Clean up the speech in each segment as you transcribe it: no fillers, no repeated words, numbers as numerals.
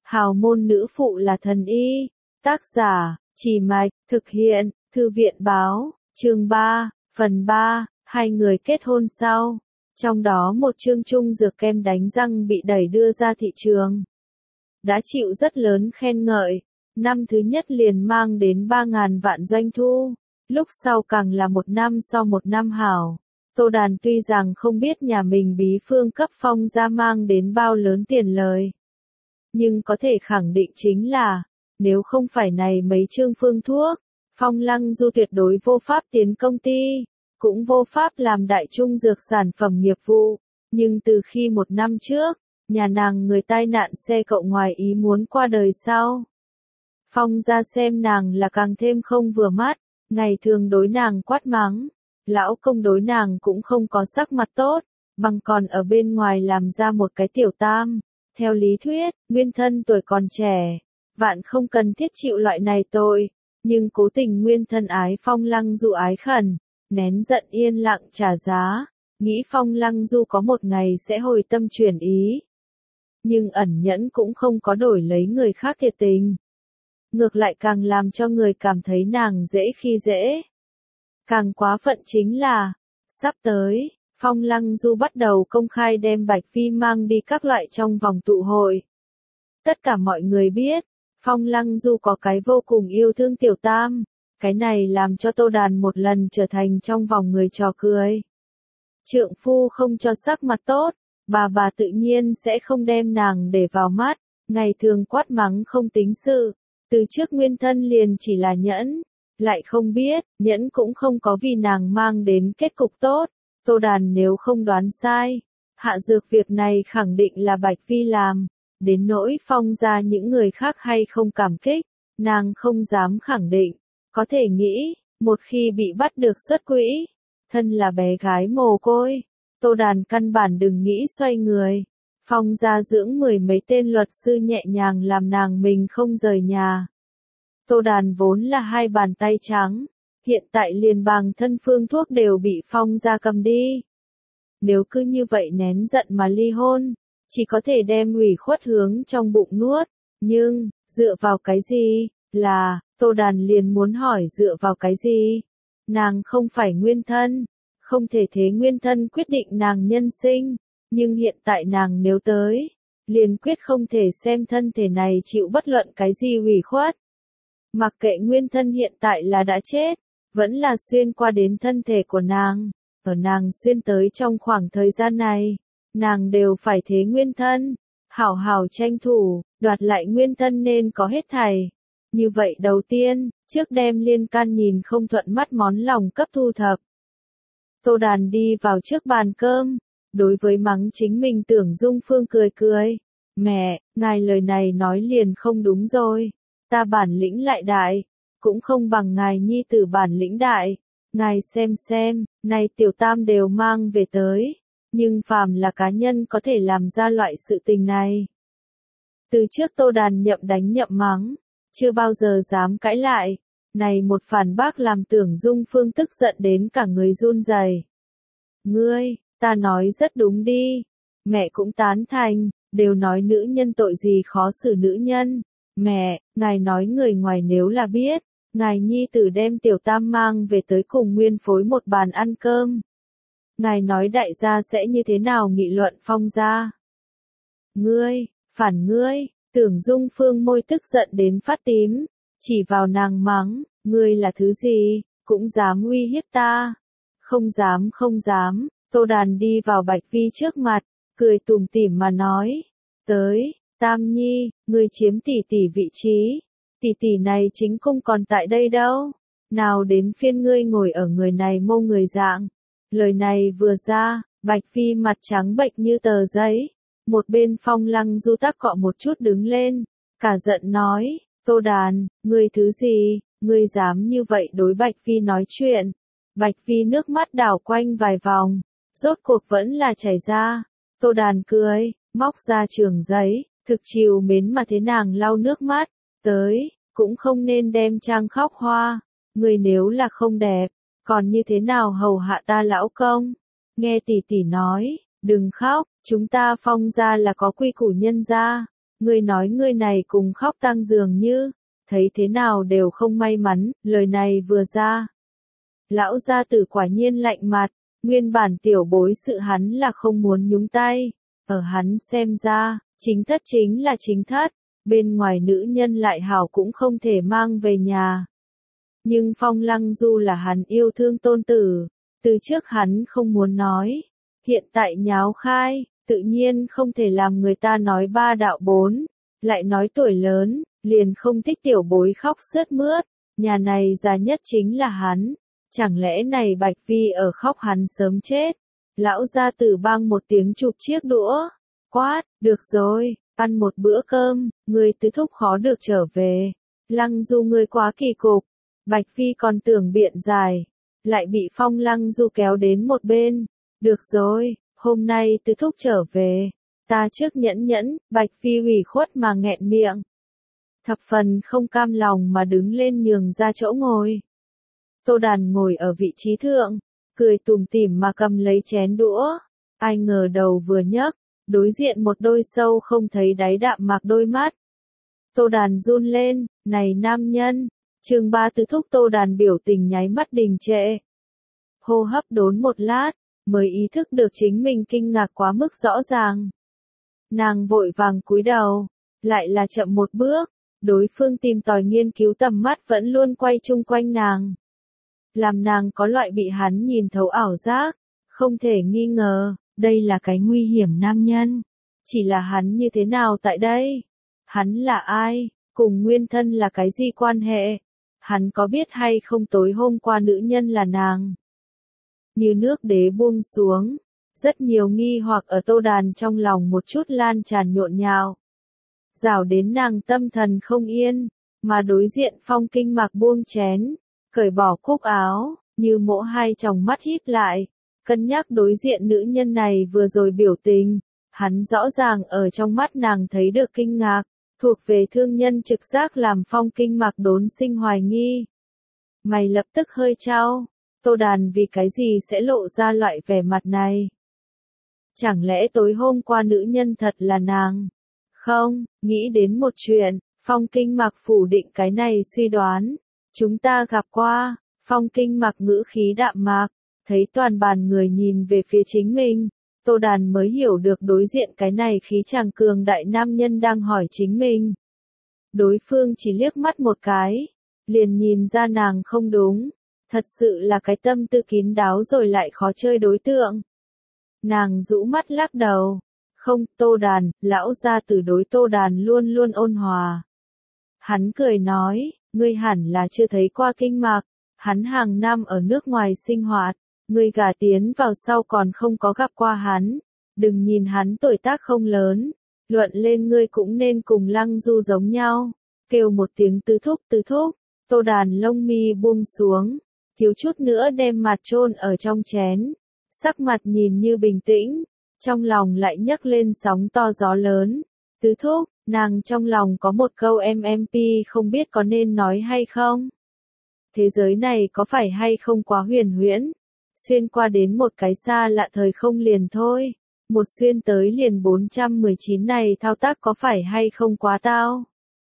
Hào môn nữ phụ là thần y. Tác giả, Trì Mạch, thực hiện, Thư viện báo, chương 3, phần 3, hai người kết hôn sau. Trong đó một chương chung dược kem đánh răng bị đẩy đưa ra thị trường. Đã chịu rất lớn khen ngợi, năm thứ nhất liền mang đến 3.000 vạn doanh thu, lúc sau càng là một năm so một năm hảo. Tô Đàn tuy rằng không biết nhà mình bí phương cấp Phong gia mang đến bao lớn tiền lời, nhưng có thể khẳng định chính là, nếu không phải này mấy chương phương thuốc, Phong Lăng Du tuyệt đối vô pháp tiến công ty, cũng vô pháp làm đại trung dược sản phẩm nghiệp vụ. Nhưng từ khi một năm trước, nhà nàng người tai nạn xe cộ ngoài ý muốn qua đời sau, Phong gia xem nàng là càng thêm không vừa mắt, ngày thường đối nàng quát mắng, lão công đối nàng cũng không có sắc mặt tốt, bằng còn ở bên ngoài làm ra một cái tiểu tam. Theo lý thuyết, nguyên thân tuổi còn trẻ, vạn không cần thiết chịu loại này tội, nhưng cố tình nguyên thân ái Phong Lăng Du ái khẩn, nén giận yên lặng trả giá, nghĩ Phong Lăng Du có một ngày sẽ hồi tâm chuyển ý. Nhưng ẩn nhẫn cũng không có đổi lấy người khác thiệt tình. Ngược lại càng làm cho người cảm thấy nàng dễ khi dễ. Càng quá phận chính là, sắp tới, Phong Lăng Du bắt đầu công khai đem Bạch Phi mang đi các loại trong vòng tụ hội. Tất cả mọi người biết, Phong Lăng Du có cái vô cùng yêu thương tiểu tam, cái này làm cho Tô Đàn một lần trở thành trong vòng người trò cười. Trượng phu không cho sắc mặt tốt, bà tự nhiên sẽ không đem nàng để vào mắt, ngày thường quát mắng không tính sự, từ trước nguyên thân liền chỉ là nhẫn, lại không biết, nhẫn cũng không có vì nàng mang đến kết cục tốt. Tô Đàn nếu không đoán sai, hạ dược việc này khẳng định là Bạch Phi làm, đến nỗi Phong gia những người khác hay không cảm kích, nàng không dám khẳng định, có thể nghĩ, một khi bị bắt được xuất quỹ, thân là bé gái mồ côi, Tô Đàn căn bản đừng nghĩ xoay người. Phong gia dưỡng mười mấy tên luật sư nhẹ nhàng làm nàng mình không rời nhà. Tô Đàn vốn là hai bàn tay trắng, hiện tại liền bằng thân phương thuốc đều bị Phong gia cầm đi. Nếu cứ như vậy nén giận mà ly hôn, chỉ có thể đem ủy khuất hướng trong bụng nuốt, nhưng, dựa vào cái gì, Tô Đàn liền muốn hỏi dựa vào cái gì? Nàng không phải nguyên thân, không thể thế nguyên thân quyết định nàng nhân sinh, nhưng hiện tại nàng nếu tới, liền quyết không thể xem thân thể này chịu bất luận cái gì ủy khuất. Mặc kệ nguyên thân hiện tại là đã chết, vẫn là xuyên qua đến thân thể của nàng, ở nàng xuyên tới trong khoảng thời gian này, nàng đều phải thế nguyên thân, hảo hảo tranh thủ, đoạt lại nguyên thân nên có hết thảy. Như vậy đầu tiên, trước đem liên can nhìn không thuận mắt món lòng cấp thu thập. Tô Đàn đi vào trước bàn cơm, đối với mắng chính mình Tưởng Dung Phương cười cười. Mẹ, ngài lời này nói liền không đúng rồi. Ta bản lĩnh lại đại, cũng không bằng ngài nhi tử bản lĩnh đại. Ngài xem, này tiểu tam đều mang về tới. Nhưng phàm là cá nhân có thể làm ra loại sự tình này. Từ trước Tô Đàn nhậm đánh nhậm mắng, chưa bao giờ dám cãi lại. Này một phản bác làm Tưởng Dung Phương tức giận đến cả người run rẩy. Ngươi, ta nói rất đúng đi. Mẹ cũng tán thành, đều nói nữ nhân tội gì khó xử nữ nhân. Mẹ, ngài nói người ngoài nếu là biết, ngài nhi tử đem tiểu tam mang về tới cùng nguyên phối một bàn ăn cơm. Ngài nói đại gia sẽ như thế nào nghị luận Phong gia? Ngươi, phản ngươi, Tưởng Dung Phương môi tức giận đến phát tím, chỉ vào nàng mắng, ngươi là thứ gì, cũng dám uy hiếp ta. Không dám, Tô Đàn đi vào Bạch Phi trước mặt, cười tủm tỉm mà nói, tới, Tam Nhi, ngươi chiếm tỷ tỷ vị trí, tỷ tỷ này chính cung còn tại đây đâu, nào đến phiên ngươi ngồi ở người này mô người dạng. Lời này vừa ra, Bạch Phi mặt trắng bệch như tờ giấy, một bên Phong Lăng Du tắc cọ một chút đứng lên, cả giận nói, Tô Đàn, ngươi thứ gì, ngươi dám như vậy đối Bạch Phi nói chuyện. Bạch Phi nước mắt đảo quanh vài vòng, rốt cuộc vẫn là chảy ra. Tô Đàn cười, móc ra trường giấy, thực chiều mến mà thế nàng lau nước mắt, tới, cũng không nên đem trang khóc hoa, người nếu là không đẹp, còn như thế nào hầu hạ ta lão công. Nghe tỷ tỷ nói, đừng khóc, chúng ta Phong gia là có quy củ nhân gia, Ngươi nói ngươi này cùng khóc tang dường như, thấy thế nào đều không may mắn, lời này vừa ra. Lão gia tử quả nhiên lạnh mặt, nguyên bản tiểu bối sự hắn là không muốn nhúng tay, ở hắn xem ra, chính thất chính là chính thất, bên ngoài nữ nhân lại hảo cũng không thể mang về nhà. Nhưng Phong Lăng Du là hắn yêu thương tôn tử, từ trước hắn không muốn nói, hiện tại nháo khai, tự nhiên không thể làm người ta nói ba đạo bốn, lại nói tuổi lớn, liền không thích tiểu bối khóc sướt mướt, nhà này già nhất chính là hắn, chẳng lẽ này Bạch Vi ở khóc hắn sớm chết. Lão gia tử bang một tiếng chụp chiếc đũa, quát, được rồi, ăn một bữa cơm, người tứ thúc khó được trở về. Lăng Du ngươi quá kỳ cục, Bạch Phi còn tưởng biện giải, lại bị Phong Lăng Du kéo đến một bên. Được rồi, hôm nay tứ thúc trở về, ta trước nhẫn nhẫn, Bạch Phi ủy khuất mà nghẹn miệng. Thập phần không cam lòng mà đứng lên nhường ra chỗ ngồi. Tô Đàn ngồi ở vị trí thượng, cười tủm tỉm mà cầm lấy chén đũa. Ai ngờ đầu vừa nhấc, đối diện một đôi sâu không thấy đáy đạm mạc đôi mắt. Tô Đàn run lên, này nam nhân, chương 3 tứ thúc. Tô Đàn biểu tình nháy mắt đình trệ. Hô hấp đốn một lát, mới ý thức được chính mình kinh ngạc quá mức rõ ràng. Nàng vội vàng cúi đầu, lại là chậm một bước, đối phương tìm tòi nghiên cứu tầm mắt vẫn luôn quay chung quanh nàng. Làm nàng có loại bị hắn nhìn thấu ảo giác, không thể nghi ngờ, đây là cái nguy hiểm nam nhân. Chỉ là hắn như thế nào tại đây? Hắn là ai? Cùng nguyên thân là cái gì quan hệ? Hắn có biết hay không tối hôm qua nữ nhân là nàng? Như nước đế buông xuống, rất nhiều nghi hoặc ở Tô Đàn trong lòng một chút lan tràn nhộn nhạo. Rảo đến nàng tâm thần không yên, mà đối diện Phong Kinh Mạc buông chén, cởi bỏ cúc áo, như mỗ hai tròng mắt híp lại, cân nhắc đối diện nữ nhân này vừa rồi biểu tình, hắn rõ ràng ở trong mắt nàng thấy được kinh ngạc, thuộc về thương nhân trực giác làm Phong Kinh Mạc đốn sinh hoài nghi. Mày lập tức hơi trao, Tô Đàn vì cái gì sẽ lộ ra loại vẻ mặt này? Chẳng lẽ tối hôm qua nữ nhân thật là nàng? Không, nghĩ đến một chuyện, Phong Kinh Mạc phủ định cái này suy đoán. Chúng ta gặp qua, Phong Kinh Mạc ngữ khí đạm mạc, thấy toàn bàn người nhìn về phía chính mình, Tô Đàn mới hiểu được đối diện cái này khí chàng cường đại nam nhân đang hỏi chính mình. Đối phương chỉ liếc mắt một cái, liền nhìn ra nàng không đúng, thật sự là cái tâm tư kín đáo rồi lại khó chơi đối tượng. Nàng rũ mắt lắc đầu, không, Tô Đàn, lão gia tử đối Tô Đàn luôn luôn ôn hòa. Hắn cười nói, ngươi hẳn là chưa thấy qua Kinh Mạc, hắn hàng năm ở nước ngoài sinh hoạt, ngươi gả tiến vào sau còn không có gặp qua hắn, đừng nhìn hắn tuổi tác không lớn, luận lên ngươi cũng nên cùng Lăng Du giống nhau, kêu một tiếng tứ thúc, Tô Đàn lông mi buông xuống, thiếu chút nữa đem mặt chôn ở trong chén, sắc mặt nhìn như bình tĩnh, trong lòng lại nhấc lên sóng to gió lớn. Tứ thúc, nàng trong lòng có một câu MMP không biết có nên nói hay không? Thế giới này có phải hay không quá huyền huyễn? Xuyên qua đến một cái xa lạ thời không liền thôi. Một xuyên tới liền 419 này thao tác có phải hay không quá tao?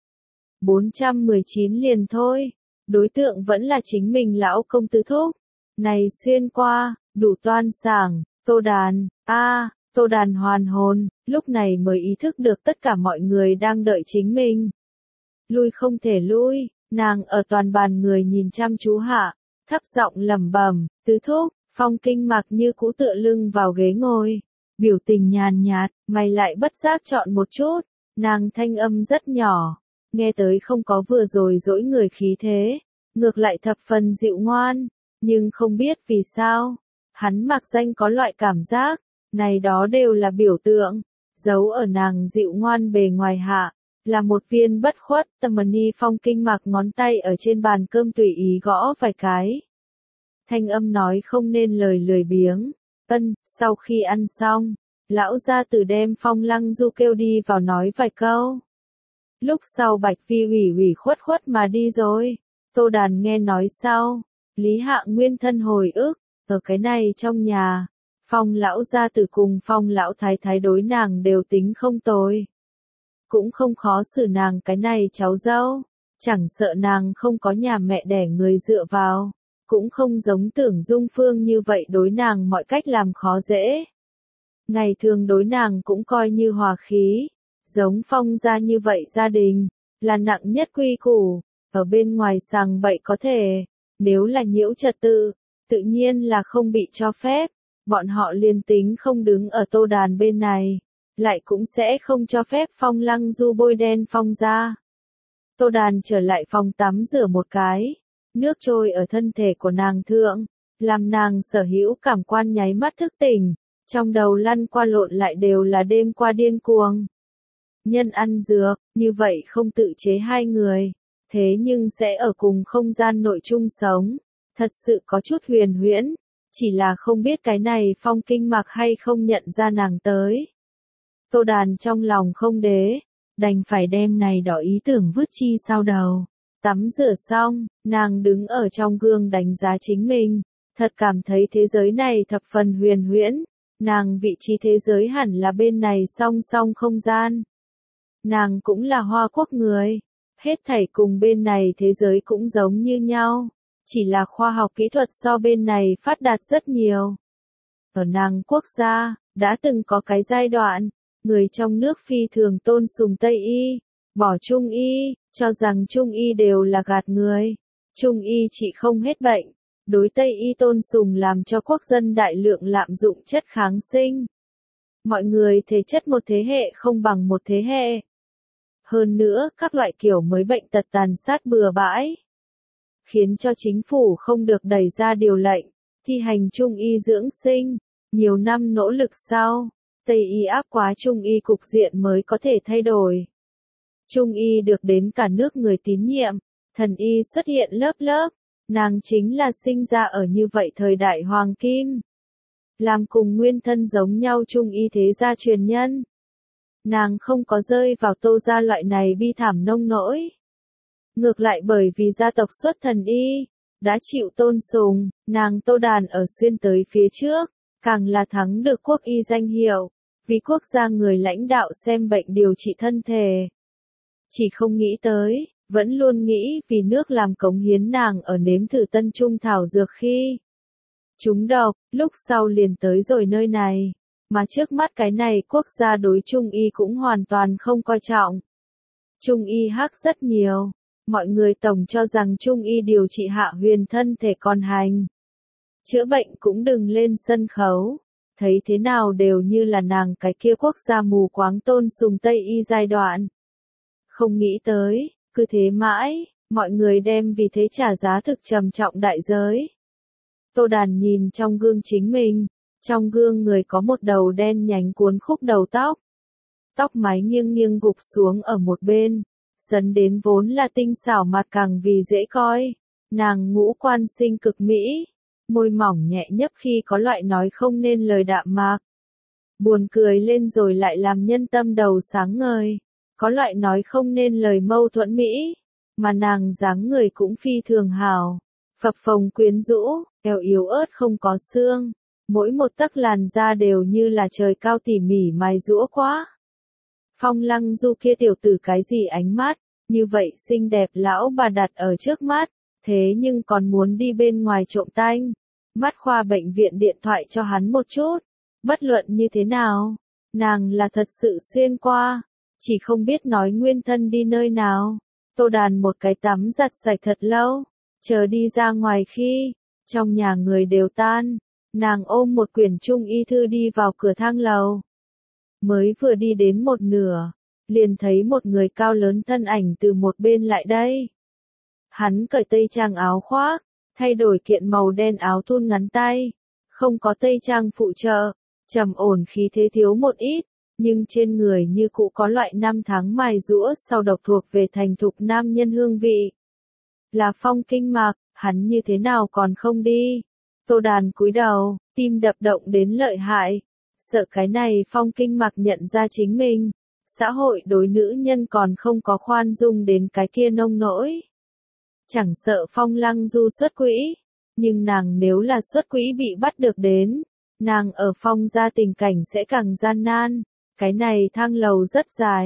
419 liền thôi. Đối tượng vẫn là chính mình lão công tứ thúc. Này xuyên qua, đủ toan sảng, Tô Đàn, Tô Đàn hoàn hồn, lúc này mới ý thức được tất cả mọi người đang đợi chính mình. Lui không thể lui, nàng ở toàn bàn người nhìn chăm chú hạ, thấp giọng lẩm bẩm, tứ thúc. Phong Kinh Mạc như cũ tựa lưng vào ghế ngồi, biểu tình nhàn nhạt, mày lại bất giác chọn một chút, nàng thanh âm rất nhỏ, nghe tới không có vừa rồi dỗi người khí thế, ngược lại thập phần dịu ngoan, nhưng không biết vì sao, hắn mặc danh có loại cảm giác, này đó đều là biểu tượng, giấu ở nàng dịu ngoan bề ngoài hạ, là một viên bất khuất. Tamani. Phong Kinh Mạc ngón tay ở trên bàn cơm tùy ý gõ vài cái. Thanh âm nói không nên lời lười biếng. Sau khi ăn xong, lão gia tử đem Phong Lăng Du kêu đi vào nói vài câu. Lúc sau Bạch Phi ủy khuất mà đi rồi. Tô Đàn nghe nói sau, Lý Hạ nguyên thân hồi ức, ở cái này trong nhà, Phong lão gia tử cùng Phong lão thái thái đối nàng đều tính không tồi. cũng không khó xử nàng cái này cháu dâu, chẳng sợ nàng không có nhà mẹ đẻ người dựa vào, cũng không giống Tưởng Dung Phương như vậy đối nàng mọi cách làm khó dễ. Ngày thường đối nàng cũng coi như hòa khí, giống Phong gia như vậy gia đình, là nặng nhất quy củ, ở bên ngoài sàng bậy có thể, nếu là nhiễu trật tự, tự nhiên là không bị cho phép, bọn họ liên tính không đứng ở Tô Đàn bên này, lại cũng sẽ không cho phép Phong Lăng Du bôi đen Phong gia. Tô Đàn trở lại phòng tắm rửa một cái, nước trôi ở thân thể của nàng thượng, làm nàng sở hữu cảm quan nháy mắt thức tỉnh, trong đầu lăn qua lộn lại đều là đêm qua điên cuồng. Nhân ăn dược, như vậy không tự chế hai người, thế nhưng sẽ ở cùng không gian nội chung sống, thật sự có chút huyền huyễn, chỉ là không biết cái này Phong Kinh Mặc hay không nhận ra nàng tới. Tô Đàn trong lòng không đế, đành phải đem này đỏ ý tưởng vứt chi sau đầu. Tắm rửa xong, nàng đứng ở trong gương đánh giá chính mình, thật cảm thấy thế giới này thập phần huyền huyễn, nàng vị trí thế giới hẳn là bên này song song không gian. Nàng cũng là Hoa Quốc người, hết thảy cùng bên này thế giới cũng giống như nhau, chỉ là khoa học kỹ thuật so bên này phát đạt rất nhiều. Ở nàng quốc gia, đã từng có cái giai đoạn, người trong nước phi thường tôn sùng Tây Y, bỏ Trung Y, cho rằng Trung Y đều là gạt người. Trung Y trị không hết bệnh, đối Tây Y tôn sùng làm cho quốc dân đại lượng lạm dụng chất kháng sinh. Mọi người thể chất một thế hệ không bằng một thế hệ. Hơn nữa, các loại kiểu mới bệnh tật tàn sát bừa bãi, khiến cho chính phủ không được đẩy ra điều lệnh, thi hành Trung Y dưỡng sinh. Nhiều năm nỗ lực sau, Tây Y áp quá Trung Y cục diện mới có thể thay đổi. Trung Y được đến cả nước người tín nhiệm, thần Y xuất hiện lớp lớp, nàng chính là sinh ra ở như vậy thời đại hoàng kim. Làm cùng nguyên thân giống nhau Trung Y thế gia truyền nhân. Nàng không có rơi vào Tô gia loại này bi thảm nông nỗi. Ngược lại bởi vì gia tộc xuất thần Y, đã chịu tôn sùng, nàng Tô Đàn ở xuyên tới phía trước, càng là thắng được quốc y danh hiệu, vì quốc gia người lãnh đạo xem bệnh điều trị thân thể. Chỉ không nghĩ tới, vẫn luôn nghĩ vì nước làm cống hiến nàng ở nếm thử tân trung thảo dược khi trúng độc, lúc sau liền tới rồi nơi này, mà trước mắt cái này quốc gia đối Trung Y cũng hoàn toàn không coi trọng. Trung Y hắc rất nhiều, mọi người tổng cho rằng Trung Y điều trị hạ huyền thân thể còn hành. Chữa bệnh cũng đừng lên sân khấu, thấy thế nào đều như là nàng cái kia quốc gia mù quáng tôn sùng Tây Y giai đoạn. Không nghĩ tới, cứ thế mãi, mọi người đem vì thế trả giá thực trầm trọng đại giới. Tô Đàn nhìn trong gương chính mình, trong gương người có một đầu đen nhánh cuốn khúc đầu tóc. Tóc mái nghiêng nghiêng gục xuống ở một bên, dần đến vốn là tinh xảo mặt càng vì dễ coi. Nàng ngũ quan sinh cực mỹ, môi mỏng nhẹ nhấp khi có loại nói không nên lời đạm mạc. Buồn cười lên rồi lại làm nhân tâm đầu sáng ngời, có loại nói không nên lời mâu thuẫn mỹ, mà nàng dáng người cũng phi thường hào, phập phồng quyến rũ, eo yếu ớt không có xương, mỗi một tấc làn da đều như là trời cao tỉ mỉ mài giũa quá. Phong Lăng Du kia tiểu tử cái gì ánh mắt, như vậy xinh đẹp lão bà đặt ở trước mắt, thế nhưng còn muốn đi bên ngoài trộm tanh. Mắt khoa bệnh viện điện thoại cho hắn một chút, bất luận như thế nào, nàng là thật sự xuyên qua, chỉ không biết nói nguyên thân đi nơi nào. Tô Đàn một cái tắm giặt sạch thật lâu, chờ đi ra ngoài khi, trong nhà người đều tan, nàng ôm một quyển Trung Y thư đi vào cửa thang lầu. Mới vừa đi đến một nửa, liền thấy một người cao lớn thân ảnh từ một bên lại đây. Hắn cởi tây trang áo khoác, thay đổi kiện màu đen áo thun ngắn tay, không có tây trang phụ trợ, trầm ổn khí thế thiếu một ít, nhưng trên người như cũ có loại năm tháng mài giũa sau độc thuộc về thành thục nam nhân hương vị. Là Phong Kinh Mặc, hắn như thế nào còn không đi? Tô Đàn cúi đầu, tim đập động đến lợi hại, sợ cái này Phong Kinh Mặc nhận ra chính mình, xã hội đối nữ nhân còn không có khoan dung đến cái kia nông nỗi. Chẳng sợ Phong Lăng Du xuất quỹ, nhưng nàng nếu là xuất quỹ bị bắt được đến, nàng ở Phong gia tình cảnh sẽ càng gian nan, cái này thang lầu rất dài,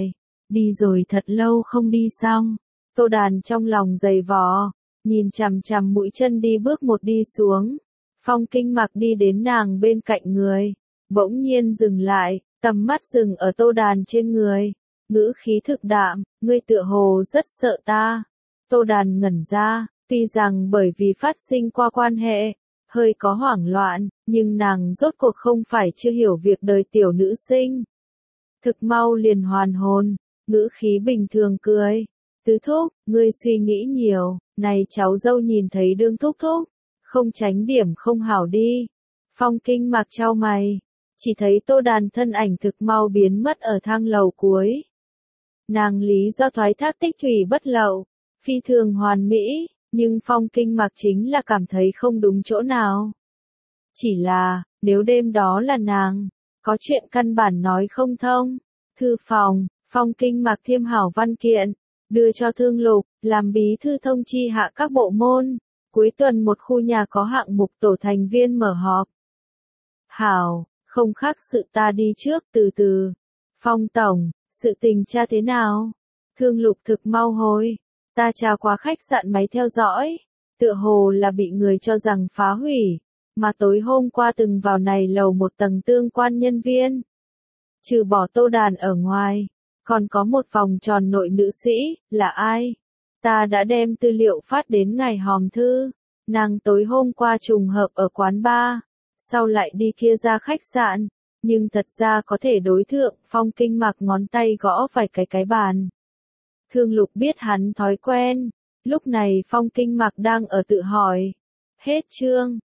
đi rồi thật lâu không đi xong. Tô Đàn trong lòng dày vò, nhìn chằm chằm mũi chân đi bước một đi xuống. Phong Kinh Mặc đi đến nàng bên cạnh người, bỗng nhiên dừng lại, tầm mắt dừng ở Tô Đàn trên người, ngữ khí thực đạm, ngươi tựa hồ rất sợ ta. Tô Đàn ngẩn ra, tuy rằng bởi vì phát sinh qua quan hệ, hơi có hoảng loạn, nhưng nàng rốt cuộc không phải chưa hiểu việc đời tiểu nữ sinh. Thực mau liền hoàn hồn, ngữ khí bình thường cười. Tứ thúc, ngươi suy nghĩ nhiều, này cháu dâu nhìn thấy đương thúc thúc, không tránh điểm không hảo đi. Phong Kinh Mặc chau mày, chỉ thấy Tô Đàn thân ảnh thực mau biến mất ở thang lầu cuối. Nàng lý do thoái thác tích thủy bất lậu, phi thường hoàn mỹ, nhưng Phong Kinh Mặc chính là cảm thấy không đúng chỗ nào. Chỉ là, nếu đêm đó là nàng, có chuyện căn bản nói không thông. Thư phòng, Phong Kinh Mặc thiêm hảo văn kiện, đưa cho Thương Lục, làm bí thư thông chi hạ các bộ môn. Cuối tuần một khu nhà có hạng mục tổ thành viên mở họp. Hảo, không khác sự ta đi trước từ từ. Phong tổng, sự tình tra thế nào? Thương Lục thực mau hồi. Ta tra qua khách sạn máy theo dõi. Tựa hồ là bị người cho rằng phá hủy. Mà tối hôm qua từng vào này lầu một tầng tương quan nhân viên. Trừ bỏ Tô Đàn ở ngoài. Còn có một vòng tròn nội nữ sĩ, là ai? Ta đã đem tư liệu phát đến ngài hòm thư. Nàng tối hôm qua trùng hợp ở quán bar, sau lại đi kia ra khách sạn, nhưng thật ra có thể đối thượng. Phong Kinh Mặc ngón tay gõ vài cái bàn. Thương Lục biết hắn thói quen, lúc này Phong Kinh Mặc đang ở tự hỏi. Hết chương.